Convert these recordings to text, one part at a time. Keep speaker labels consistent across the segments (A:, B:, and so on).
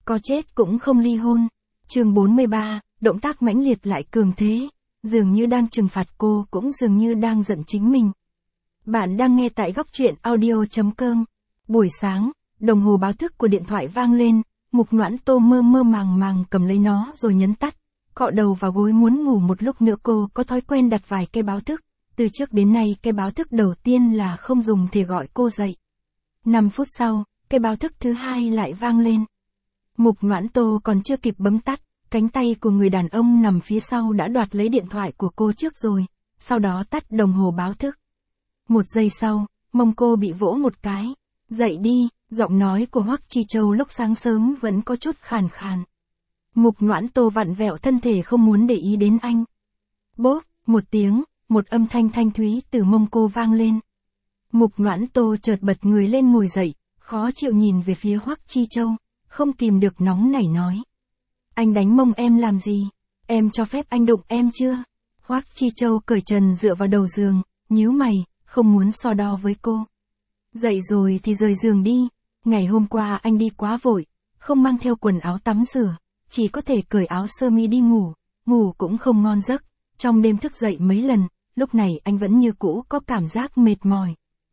A: có chết cũng không ly hôn. Chương 43, động tác mãnh liệt lại cường thế, dường như đang trừng phạt cô cũng dường như đang giận chính mình. Bạn đang nghe tại góc truyện audio.com. Buổi sáng, đồng hồ báo thức của điện thoại vang lên, Mục Noãn Tô mơ mơ màng màng cầm lấy nó rồi nhấn tắt, cọ đầu vào gối muốn ngủ một lúc nữa. Cô có thói quen đặt vài cái báo thức, từ trước đến nay cái báo thức đầu tiên là không dùng thì gọi cô dậy. 5 phút sau, cái báo thức thứ hai lại vang lên. Mục Noãn Tô còn chưa kịp bấm tắt, cánh tay của người đàn ông nằm phía sau đã đoạt lấy điện thoại của cô trước rồi, sau đó tắt đồng hồ báo thức. 1 giây sau, mông cô bị vỗ một cái. Dậy đi, giọng nói của Hoắc Chi Châu lúc sáng sớm vẫn có chút khàn khàn. Mục Noãn Tô vặn vẹo thân thể không muốn để ý đến anh. Bốp, một tiếng, một âm thanh thanh thúy từ mông cô vang lên. Mục Noãn Tô chợt bật người lên ngồi dậy, khó chịu nhìn về phía Hoắc Chi Châu, không kìm được nóng nảy nói. Anh đánh mông em làm gì? Em cho phép anh đụng em chưa? Hoắc Chi Châu cởi trần dựa vào đầu giường, nhíu mày, không muốn so đo với cô. Dậy rồi thì rời giường đi, ngày hôm qua anh đi quá vội, không mang theo quần áo tắm rửa, chỉ có thể cởi áo sơ mi đi ngủ, ngủ cũng không ngon giấc, trong đêm thức dậy mấy lần, lúc này anh vẫn như cũ có cảm giác mệt mỏi.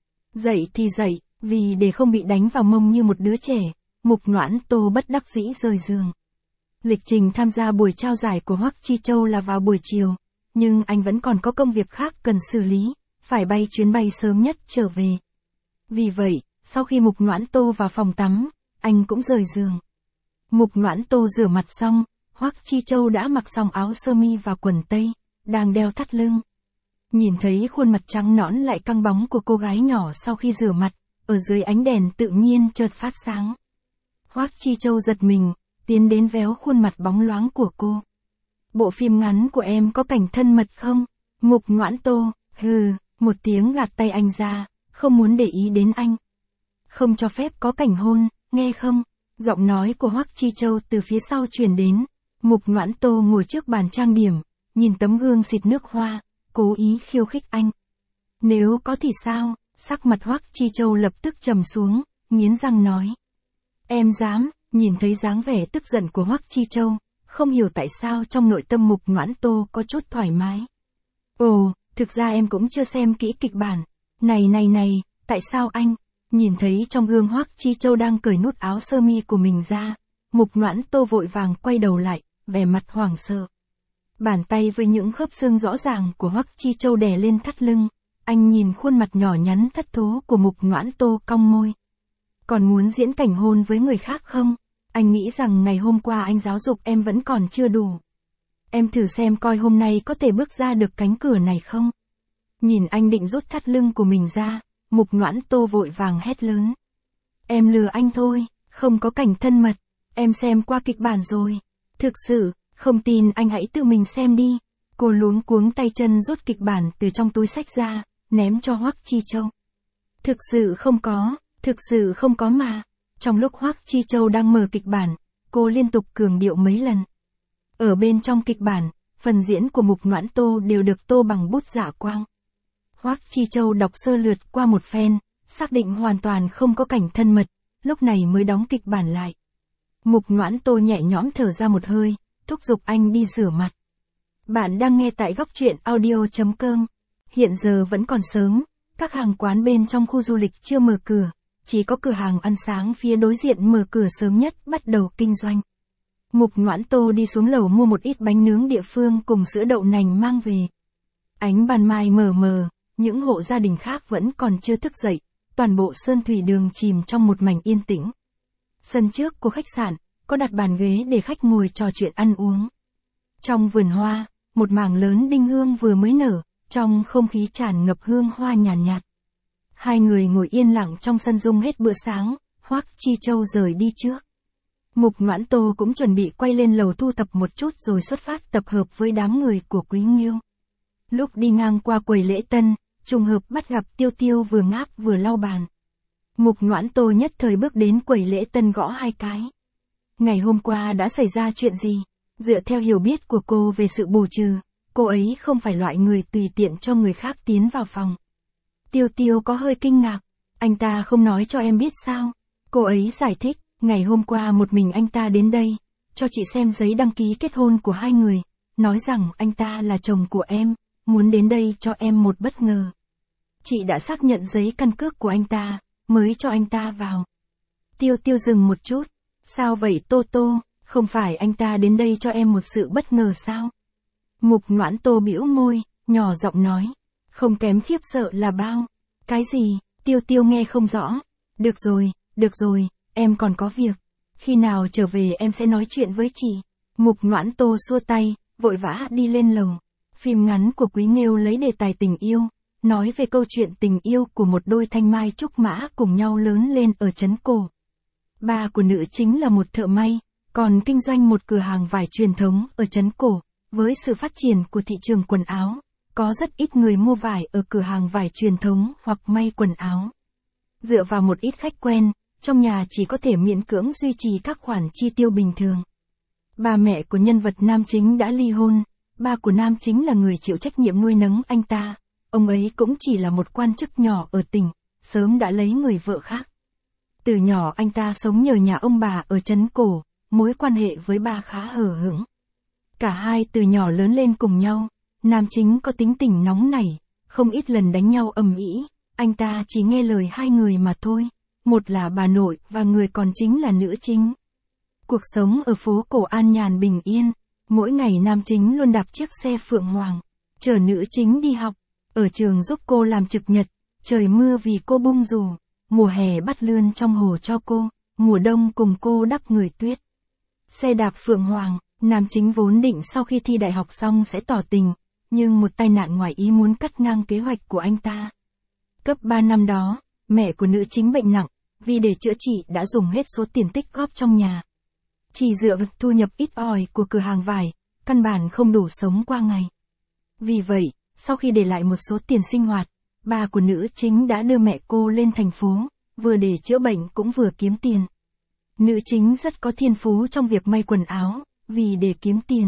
A: Dậy thì dậy, vì để không bị đánh vào mông như một đứa trẻ, Mục Noãn Tô bất đắc dĩ rời giường. Lịch trình tham gia buổi trao giải của Hoắc Chi Châu là vào buổi chiều, nhưng anh vẫn còn có công việc khác cần xử lý, phải bay chuyến bay sớm nhất trở về. Vì vậy, sau khi Mục Noãn Tô vào phòng tắm, anh cũng rời giường. Mục Noãn Tô rửa mặt xong, Hoắc Chi Châu đã mặc xong áo sơ mi và quần tây, đang đeo thắt lưng. Nhìn thấy khuôn mặt trắng nõn lại căng bóng của cô gái nhỏ sau khi rửa mặt, ở dưới ánh đèn tự nhiên chợt phát sáng. Hoắc Chi Châu giật mình, tiến đến véo khuôn mặt bóng loáng của cô. Bộ phim ngắn của em có cảnh thân mật không? Mục Noãn Tô, một tiếng gạt tay anh ra, không muốn để ý đến anh. Không cho phép có cảnh hôn, nghe không? Giọng nói của Hoắc Chi Châu từ phía sau truyền đến. Mục Noãn Tô ngồi trước bàn trang điểm, nhìn tấm gương xịt nước hoa, cố ý khiêu khích anh. Nếu có thì sao? Sắc mặt Hoắc Chi Châu lập tức trầm xuống, nghiến răng nói. Em dám? Nhìn thấy dáng vẻ tức giận của Hoắc Chi Châu, không hiểu tại sao trong nội tâm Mục Noãn Tô có chút thoải mái. Ồ, thực ra em cũng chưa xem kỹ kịch bản. Này, tại sao anh? Nhìn thấy trong gương Hoắc Chi Châu đang cởi nút áo sơ mi của mình ra, Mục Noãn Tô vội vàng quay đầu lại, vẻ mặt hoảng sợ. Bàn tay với những khớp xương rõ ràng của Hoắc Chi Châu đè lên thắt lưng, anh nhìn khuôn mặt nhỏ nhắn thất thố của Mục Noãn Tô cong môi. Còn muốn diễn cảnh hôn với người khác không? Anh nghĩ rằng ngày hôm qua anh giáo dục em vẫn còn chưa đủ. Em thử xem coi hôm nay có thể bước ra được cánh cửa này không? Nhìn anh định rút thắt lưng của mình ra, Mục Noãn Tô vội vàng hét lớn. Em lừa anh thôi, không có cảnh thân mật, em xem qua kịch bản rồi. Thực sự, không tin anh hãy tự mình xem đi. Cô luống cuống tay chân rút kịch bản từ trong túi xách ra, ném cho Hoắc Chi Châu. Thực sự không có mà. Trong lúc Hoắc Chi Châu đang mở kịch bản, cô liên tục cường điệu mấy lần. Ở bên trong kịch bản, phần diễn của Mục Noãn Tô đều được tô bằng bút dạ quang. Hoắc Chi Châu đọc sơ lược qua một phen, xác định hoàn toàn không có cảnh thân mật, lúc này mới đóng kịch bản lại. Mục Noãn Tô nhẹ nhõm thở ra một hơi, thúc giục anh đi rửa mặt. Bạn đang nghe tại góc truyện audio.com. Hiện giờ vẫn còn sớm, các hàng quán bên trong khu du lịch chưa mở cửa, chỉ có cửa hàng ăn sáng phía đối diện mở cửa sớm nhất bắt đầu kinh doanh. Mục Noãn Tô đi xuống lầu mua một ít bánh nướng địa phương cùng sữa đậu nành mang về. Ánh ban mai mờ mờ, những hộ gia đình khác vẫn còn chưa thức dậy, toàn bộ Sơn Thủy Đường chìm trong một mảnh yên tĩnh. Sân trước của khách sạn, có đặt bàn ghế để khách ngồi trò chuyện ăn uống. Trong vườn hoa, một mảng lớn đinh hương vừa mới nở, trong không khí tràn ngập hương hoa nhàn nhạt. Hai người ngồi yên lặng trong sân dung hết bữa sáng, Hoắc Chi Châu rời đi trước. Mục Noãn Tô cũng chuẩn bị quay lên lầu thu thập một chút rồi xuất phát tập hợp với đám người của Quý Nghiêu. Lúc đi ngang qua quầy lễ tân, trùng hợp bắt gặp Tiêu Tiêu vừa ngáp vừa lau bàn. Mục Noãn Tô nhất thời bước đến quầy lễ tân gõ 2 cái. Ngày hôm qua đã xảy ra chuyện gì? Dựa theo hiểu biết của cô về sự bù trừ, cô ấy không phải loại người tùy tiện cho người khác tiến vào phòng. Tiêu Tiêu có hơi kinh ngạc. Anh ta không nói cho em biết sao? Cô ấy giải thích, Ngày hôm qua một mình anh ta đến đây, cho chị xem giấy đăng ký kết hôn của hai người, nói rằng anh ta là chồng của em, muốn đến đây cho em một bất ngờ. Chị đã xác nhận giấy căn cước của anh ta, mới cho anh ta vào. Tiêu Tiêu dừng một chút. Sao vậy Tô Tô, không phải anh ta đến đây cho em một sự bất ngờ sao? Mục Noãn Tô bĩu môi, nhỏ giọng nói. Không kém khiếp sợ là bao. Cái gì? Tiêu Tiêu nghe không rõ. Được rồi, em còn có việc. Khi nào trở về em sẽ nói chuyện với chị. Mục Noãn Tô xua tay, vội vã đi lên lầu. Phim ngắn của Quý Nghêu lấy đề tài tình yêu, nói về câu chuyện tình yêu của một đôi thanh mai trúc mã cùng nhau lớn lên ở trấn Cổ. Ba của nữ chính là một thợ may, còn kinh doanh một cửa hàng vải truyền thống ở trấn Cổ. Với sự phát triển của thị trường quần áo, có rất ít người mua vải ở cửa hàng vải truyền thống hoặc may quần áo. Dựa vào một ít khách quen, trong nhà chỉ có thể miễn cưỡng duy trì các khoản chi tiêu bình thường. Ba mẹ của nhân vật nam chính đã ly hôn, ba của nam chính là người chịu trách nhiệm nuôi nấng anh ta, ông ấy cũng chỉ là một quan chức nhỏ ở tỉnh, sớm đã lấy người vợ khác. Từ nhỏ anh ta sống nhờ nhà ông bà ở trấn Cổ, mối quan hệ với ba khá hờ hững. Cả hai từ nhỏ lớn lên cùng nhau, nam chính có tính tình nóng nảy, không ít lần đánh nhau ầm ĩ, anh ta chỉ nghe lời hai người mà thôi, một là bà nội và người còn chính là nữ chính. Cuộc sống ở phố cổ an nhàn bình yên, mỗi ngày nam chính luôn đạp chiếc xe Phượng Hoàng, chở nữ chính đi học, ở trường giúp cô làm trực nhật, trời mưa vì cô bung dù, mùa hè bắt lươn trong hồ cho cô, mùa đông cùng cô đắp người tuyết. Xe đạp Phượng Hoàng, nam chính vốn định sau khi thi đại học xong sẽ tỏ tình, nhưng một tai nạn ngoài ý muốn cắt ngang kế hoạch của anh ta. Cấp 3 năm đó, mẹ của nữ chính bệnh nặng, vì để chữa trị đã dùng hết số tiền tích góp trong nhà. Chỉ dựa vào thu nhập ít ỏi của cửa hàng vải, căn bản không đủ sống qua ngày. Vì vậy, sau khi để lại một số tiền sinh hoạt, ba của nữ chính đã đưa mẹ cô lên thành phố, vừa để chữa bệnh cũng vừa kiếm tiền. Nữ chính rất có thiên phú trong việc may quần áo, vì để kiếm tiền.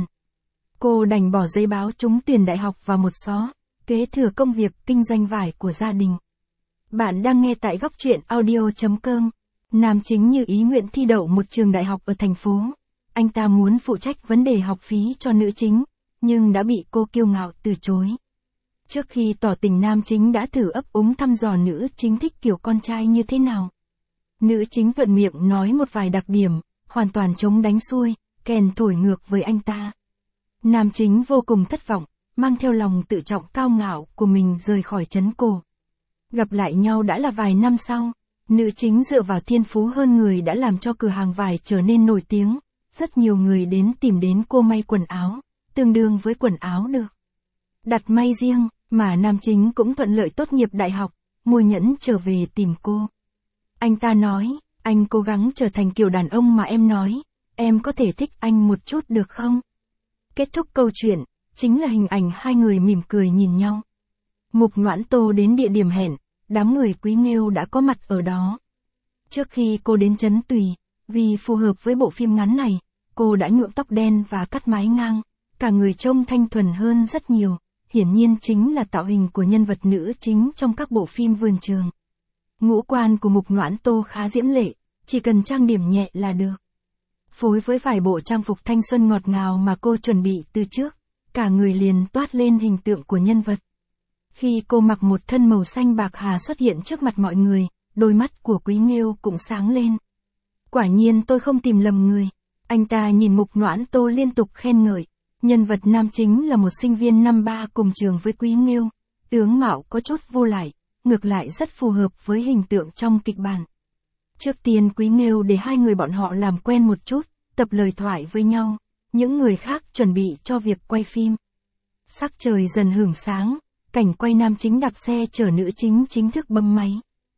A: Cô đành bỏ giấy báo trúng tuyển đại học vào một xó, kế thừa công việc kinh doanh vải của gia đình. Bạn đang nghe tại góc truyện audio.com. Nam chính như ý nguyện thi đậu một trường đại học ở thành phố. Anh ta muốn phụ trách vấn đề học phí cho nữ chính, nhưng đã bị cô kiêu ngạo từ chối. Trước khi tỏ tình nam chính đã thử ấp úng thăm dò nữ chính thích kiểu con trai như thế nào. Nữ chính thuận miệng nói một vài đặc điểm, hoàn toàn chống đánh xuôi, kèn thổi ngược với anh ta. Nam chính vô cùng thất vọng, mang theo lòng tự trọng cao ngạo của mình rời khỏi trấn Cổ. Gặp lại nhau đã là vài năm sau, nữ chính dựa vào thiên phú hơn người đã làm cho cửa hàng vải trở nên nổi tiếng, rất nhiều người tìm đến cô may quần áo, tương đương với quần áo được đặt may riêng, mà nam chính cũng thuận lợi tốt nghiệp đại học, mua nhẫn trở về tìm cô. Anh ta nói, anh cố gắng trở thành kiểu đàn ông mà em nói, em có thể thích anh một chút được không? Kết thúc câu chuyện, chính là hình ảnh hai người mỉm cười nhìn nhau. Mục Noãn Tô đến địa điểm hẹn, đám người Quý Nghêu đã có mặt ở đó. Trước khi cô đến trấn Tùy, vì phù hợp với bộ phim ngắn này, cô đã nhuộm tóc đen và cắt mái ngang, cả người trông thanh thuần hơn rất nhiều, hiển nhiên chính là tạo hình của nhân vật nữ chính trong các bộ phim vườn trường. Ngũ quan của Mục Noãn Tô khá diễm lệ, chỉ cần trang điểm nhẹ là được. Phối với vài bộ trang phục thanh xuân ngọt ngào mà cô chuẩn bị từ trước, cả người liền toát lên hình tượng của nhân vật. Khi cô mặc một thân màu xanh bạc hà xuất hiện trước mặt mọi người, đôi mắt của Quý Nghêu cũng sáng lên. Quả nhiên tôi không tìm lầm người. Anh ta nhìn Mục Noãn Tô liên tục khen ngợi. Nhân vật nam chính là một sinh viên năm 3 cùng trường với Quý Nghêu. Tướng mạo có chút vô lại, ngược lại rất phù hợp với hình tượng trong kịch bản. Trước tiên Quý Nghêu để hai người bọn họ làm quen một chút, tập lời thoại với nhau. Những người khác chuẩn bị cho việc quay phim. Sắc trời dần hưởng sáng, cảnh quay nam chính đạp xe chở nữ chính chính thức bấm máy.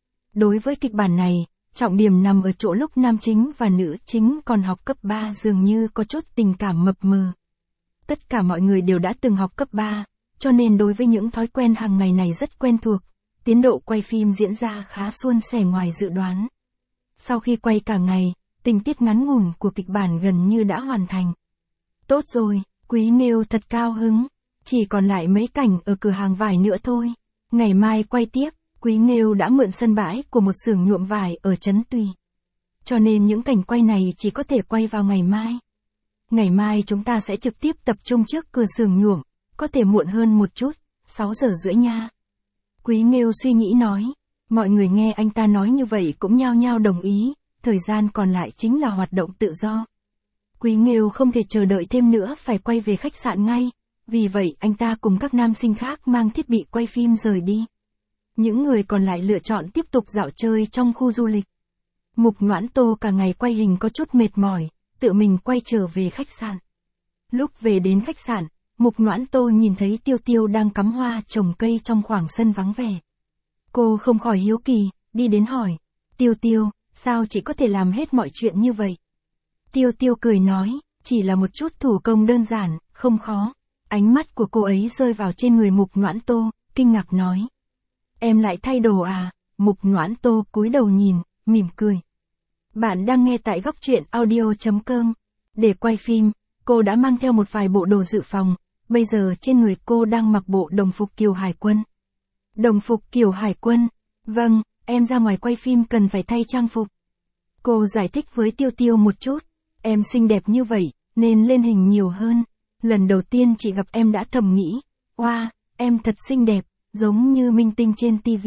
A: Đối với kịch bản này, trọng điểm nằm ở chỗ lúc nam chính và nữ chính còn học cấp 3 dường như có chút tình cảm mập mờ. Tất cả mọi người đều đã từng học cấp 3, cho nên đối với những thói quen hàng ngày này rất quen thuộc, tiến độ quay phim diễn ra khá suôn sẻ ngoài dự đoán. Sau khi quay cả ngày, tình tiết ngắn ngủn của kịch bản gần như đã hoàn thành. Tốt rồi, Quý Nghêu thật cao hứng, chỉ còn lại mấy cảnh ở cửa hàng vải nữa thôi. Ngày mai quay tiếp, Quý Nghêu đã mượn sân bãi của một xưởng nhuộm vải ở trấn Tùy. Cho nên những cảnh quay này chỉ có thể quay vào ngày mai. Ngày mai chúng ta sẽ trực tiếp tập trung trước cửa xưởng nhuộm, có thể muộn hơn một chút, 6 giờ rưỡi nha. Quý Nghêu suy nghĩ nói. Mọi người nghe anh ta nói như vậy cũng nhao nhao đồng ý, thời gian còn lại chính là hoạt động tự do. Quý Nghêu không thể chờ đợi thêm nữa phải quay về khách sạn ngay, vì vậy anh ta cùng các nam sinh khác mang thiết bị quay phim rời đi. Những người còn lại lựa chọn tiếp tục dạo chơi trong khu du lịch. Mục Noãn Tô cả ngày quay hình có chút mệt mỏi, tự mình quay trở về khách sạn. Lúc về đến khách sạn, Mục Noãn Tô nhìn thấy Tiêu Tiêu đang cắm hoa trồng cây trong khoảng sân vắng vẻ. Cô không khỏi hiếu kỳ, đi đến hỏi, Tiêu Tiêu, sao chị có thể làm hết mọi chuyện như vậy? Tiêu Tiêu cười nói, chỉ là một chút thủ công đơn giản, không khó. Ánh mắt của cô ấy rơi vào trên người Mục Noãn Tô, kinh ngạc nói. Em lại thay đồ à? Mục Noãn Tô cúi đầu nhìn, mỉm cười. Bạn đang nghe tại góc truyện audio.com. Để quay phim, cô đã mang theo một vài bộ đồ dự phòng, bây giờ trên người cô đang mặc bộ đồng phục kiểu hải quân. Đồng phục kiểu hải quân? Vâng, em ra ngoài quay phim cần phải thay trang phục. Cô giải thích với Tiêu Tiêu một chút, em xinh đẹp như vậy, nên lên hình nhiều hơn. Lần đầu tiên chị gặp em đã thầm nghĩ, wow, em thật xinh đẹp, giống như minh tinh trên TV.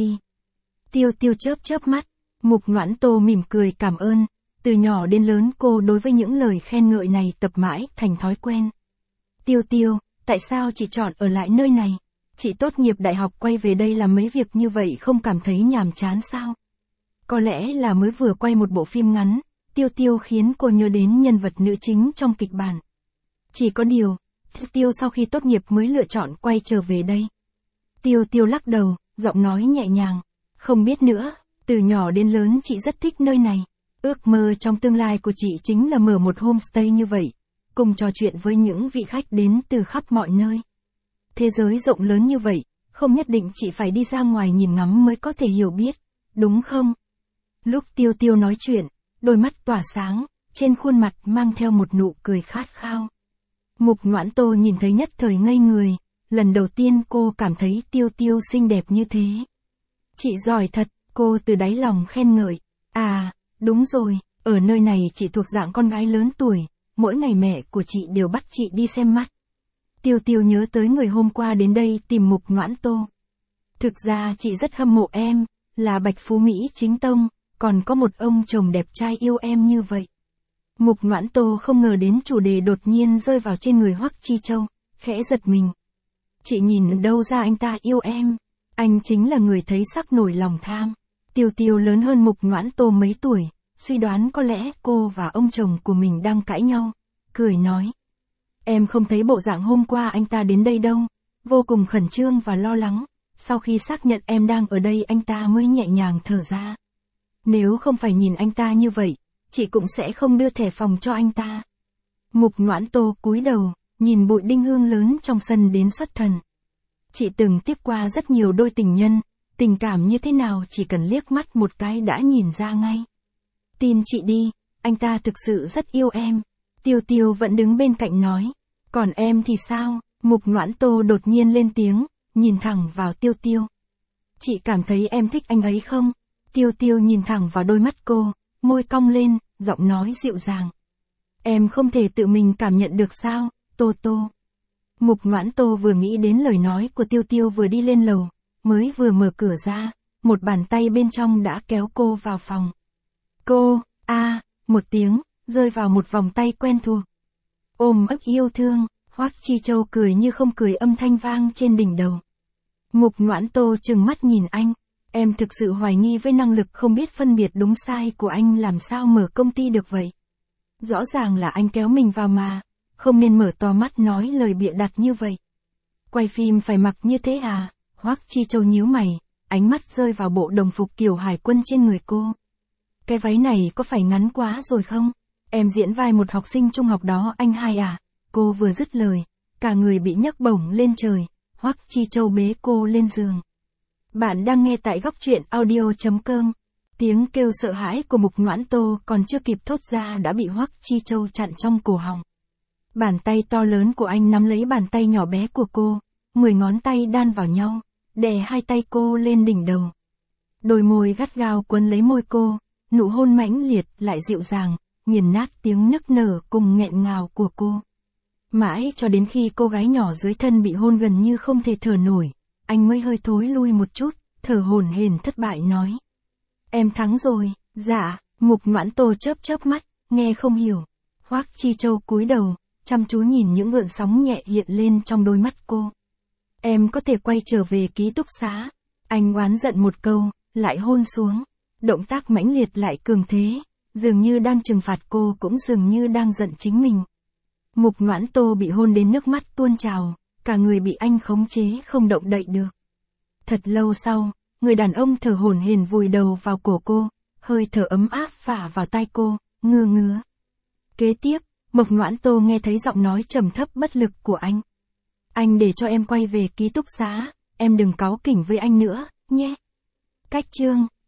A: Tiêu Tiêu chớp mắt, Mục Noãn Tô mỉm cười cảm ơn, từ nhỏ đến lớn cô đối với những lời khen ngợi này tập mãi thành thói quen. Tiêu Tiêu, tại sao chị chọn ở lại nơi này? Chị tốt nghiệp đại học quay về đây làm mấy việc như vậy không cảm thấy nhàm chán sao? Có lẽ là mới vừa quay một bộ phim ngắn, Tiêu Tiêu khiến cô nhớ đến nhân vật nữ chính trong kịch bản. Chỉ có điều, Tiêu Tiêu sau khi tốt nghiệp mới lựa chọn quay trở về đây. Tiêu Tiêu lắc đầu, giọng nói nhẹ nhàng, không biết nữa, từ nhỏ đến lớn chị rất thích nơi này. Ước mơ trong tương lai của chị chính là mở một homestay như vậy, cùng trò chuyện với những vị khách đến từ khắp mọi nơi. Thế giới rộng lớn như vậy, không nhất định chị phải đi ra ngoài nhìn ngắm mới có thể hiểu biết, đúng không? Lúc Tiêu Tiêu nói chuyện, đôi mắt tỏa sáng, trên khuôn mặt mang theo một nụ cười khát khao. Mục Noãn Tô nhìn thấy nhất thời ngây người, lần đầu tiên cô cảm thấy Tiêu Tiêu xinh đẹp như thế. Chị giỏi thật, cô từ đáy lòng khen ngợi. À, đúng rồi, ở nơi này chị thuộc dạng con gái lớn tuổi, mỗi ngày mẹ của chị đều bắt chị đi xem mắt. Tiêu Tiêu nhớ tới người hôm qua đến đây tìm Mục Noãn Tô. Thực ra chị rất hâm mộ em, là Bạch Phú Mỹ chính tông, còn có một ông chồng đẹp trai yêu em như vậy. Mục Noãn Tô không ngờ đến chủ đề đột nhiên rơi vào trên người Hoắc Chi Châu, khẽ giật mình. Chị nhìn đâu ra anh ta yêu em, anh chính là người thấy sắc nổi lòng tham. Tiêu Tiêu lớn hơn Mục Noãn Tô mấy tuổi, suy đoán có lẽ cô và ông chồng của mình đang cãi nhau, cười nói. Em không thấy bộ dạng hôm qua anh ta đến đây đâu, vô cùng khẩn trương và lo lắng, sau khi xác nhận em đang ở đây anh ta mới nhẹ nhàng thở ra. Nếu không phải nhìn anh ta như vậy, chị cũng sẽ không đưa thẻ phòng cho anh ta. Mục Noãn Tô cúi đầu, nhìn bụi đinh hương lớn trong sân đến xuất thần. Chị từng tiếp qua rất nhiều đôi tình nhân, tình cảm như thế nào chỉ cần liếc mắt một cái đã nhìn ra ngay. Tin chị đi, anh ta thực sự rất yêu em. Tiêu Tiêu vẫn đứng bên cạnh nói. Còn em thì sao? Mục Noãn Tô đột nhiên lên tiếng, nhìn thẳng vào Tiêu Tiêu. Chị cảm thấy em thích anh ấy không? Tiêu Tiêu nhìn thẳng vào đôi mắt cô, môi cong lên, giọng nói dịu dàng. Em không thể tự mình cảm nhận được sao, Tô Tô. Mục Noãn Tô vừa nghĩ đến lời nói của Tiêu Tiêu vừa đi lên lầu, mới vừa mở cửa ra, một bàn tay bên trong đã kéo cô vào phòng. Cô, một tiếng, rơi vào một vòng tay quen thuộc. Ôm ấp yêu thương, Hoắc Chi Châu cười như không cười âm thanh vang trên đỉnh đầu. Mục Noãn Tô trừng mắt nhìn anh, em thực sự hoài nghi với năng lực không biết phân biệt đúng sai của anh làm sao mở công ty được vậy. Rõ ràng là anh kéo mình vào mà, không nên mở to mắt nói lời bịa đặt như vậy. Quay phim phải mặc như thế à? Hoắc Chi Châu nhíu mày, ánh mắt rơi vào bộ đồng phục kiểu hải quân trên người cô. Cái váy này có phải ngắn quá rồi không? Em diễn vai một học sinh trung học đó anh hai à? Cô vừa dứt lời, cả người bị nhấc bổng lên trời, Hoắc Chi Châu bế cô lên giường. Bạn đang nghe tại góc truyện audio.com. Tiếng kêu sợ hãi của Mục Noãn Tô còn chưa kịp thốt ra đã bị Hoắc Chi Châu chặn trong cổ họng. Bàn tay to lớn của anh nắm lấy bàn tay nhỏ bé của cô, 10 ngón tay đan vào nhau, đè hai tay cô lên đỉnh đầu. Đôi môi gắt gao quấn lấy môi cô, Nụ hôn mãnh liệt lại dịu dàng, nghiền nát tiếng nức nở cùng nghẹn ngào của cô. Mãi cho đến khi cô gái nhỏ dưới thân bị hôn gần như không thể thở nổi, anh mới hơi thối lui một chút, thở hổn hển thất bại nói. Em thắng rồi, dạ, Mục Noãn Tô chớp mắt, nghe không hiểu. Hoắc Chi Châu cúi đầu, chăm chú nhìn những gợn sóng nhẹ hiện lên trong đôi mắt cô. Em có thể quay trở về ký túc xá. Anh oán giận một câu, lại hôn xuống. Động tác mãnh liệt lại cường thế, dường như đang trừng phạt cô cũng dường như đang giận chính mình. Mục Noãn Tô bị hôn đến nước mắt tuôn trào, cả người bị anh khống chế không động đậy được. Thật lâu sau, người đàn ông thở hổn hển vùi đầu vào cổ cô, hơi thở ấm áp phả vào tai cô, ngứa. Kế tiếp, Mộc Noãn Tô nghe thấy giọng nói trầm thấp bất lực của anh. Anh để cho em quay về ký túc xá, em đừng cáu kỉnh với anh nữa, nhé. Cách chương